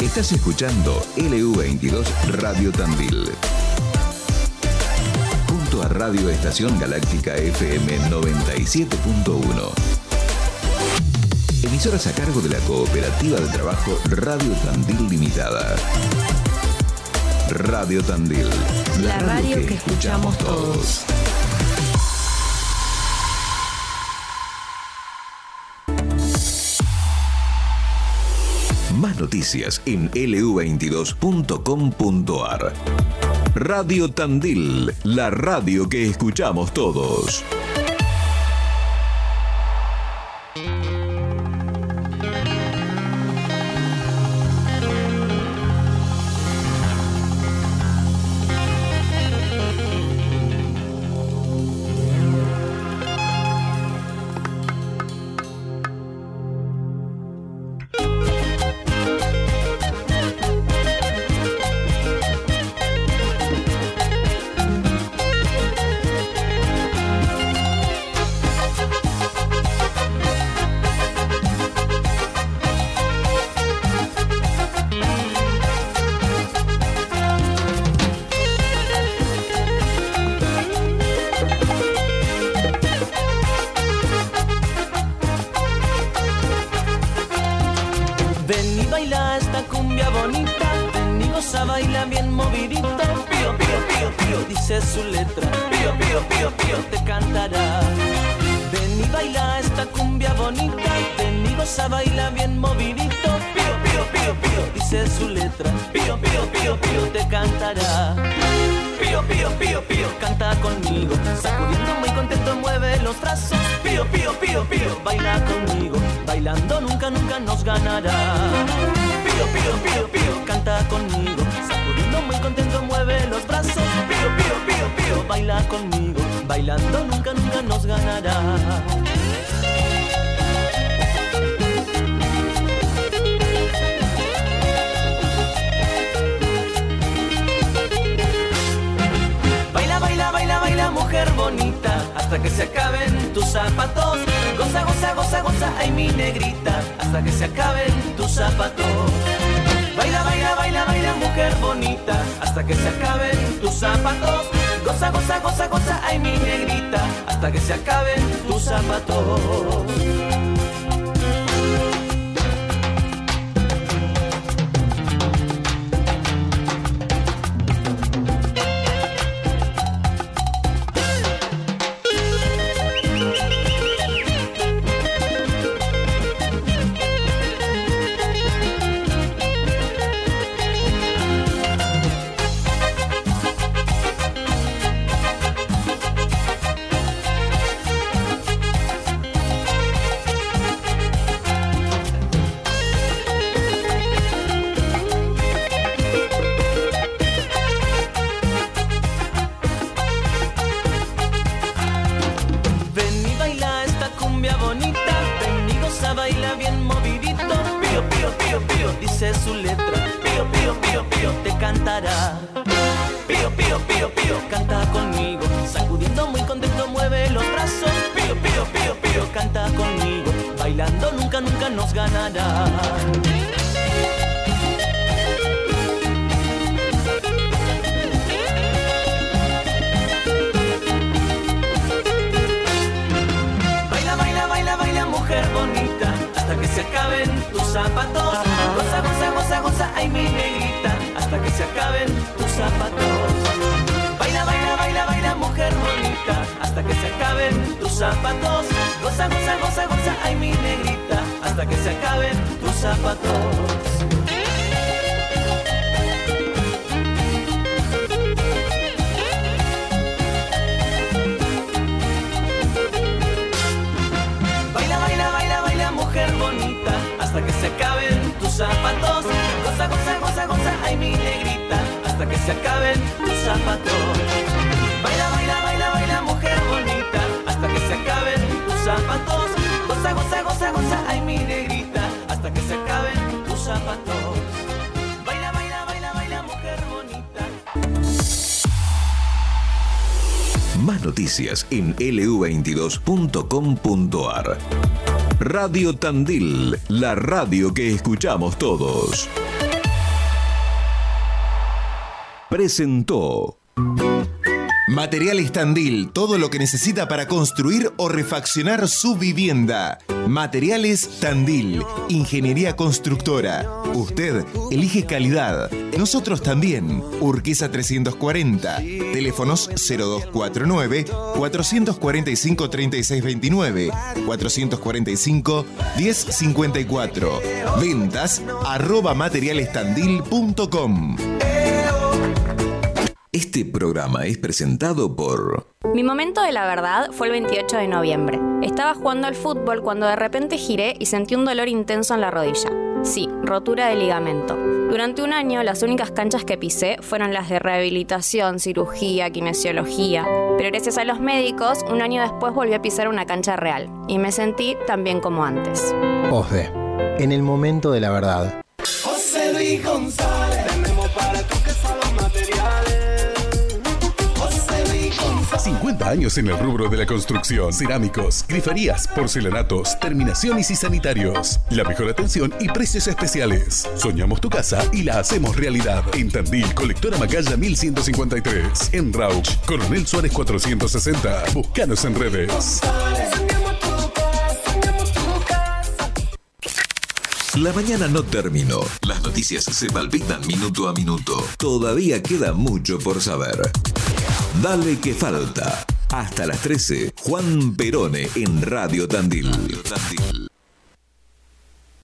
Estás escuchando LU22 Radio Tandil. Junto a Radio Estación Galáctica FM 97.1. Emisoras a cargo de la Cooperativa de Trabajo Radio Tandil Limitada. Radio Tandil, la radio que escuchamos todos. Más noticias en lu22.com.ar. Radio Tandil, la radio que escuchamos todos. Más noticias en lu22.com.ar. Radio Tandil, la radio que escuchamos todos. presentó Materiales Tandil, todo lo que necesita para construir o refaccionar su vivienda. Materiales Tandil, ingeniería constructora. Usted elige calidad. Nosotros también. Urquiza 340. Teléfonos 0249 445 3629, 445 1054. Ventas @materialestandil.com. Este programa es presentado por... Mi momento de la verdad fue el 28 de noviembre. Estaba jugando al fútbol cuando de repente giré y sentí un dolor intenso en la rodilla. Sí, rotura de ligamento. Durante un año las únicas canchas que pisé fueron las de rehabilitación, cirugía, kinesiología. Pero gracias a los médicos, un año después volví a pisar una cancha real. Y me sentí tan bien como antes. OSDE, en el momento de la verdad. José Luis González, tenemos para tu casa los materiales. 50 años en el rubro de la construcción, cerámicos, griferías, porcelanatos, terminaciones y sanitarios. La mejor atención y precios especiales. Soñamos tu casa y la hacemos realidad. En Tandil, Colectora Macaya 1153. En Rauch, Coronel Suárez 460. Búscanos en redes. La mañana no terminó. Las noticias se palpitan minuto a minuto. Todavía queda mucho por saber. Dale que falta. Hasta las 13, Juan Perone en Radio Tandil.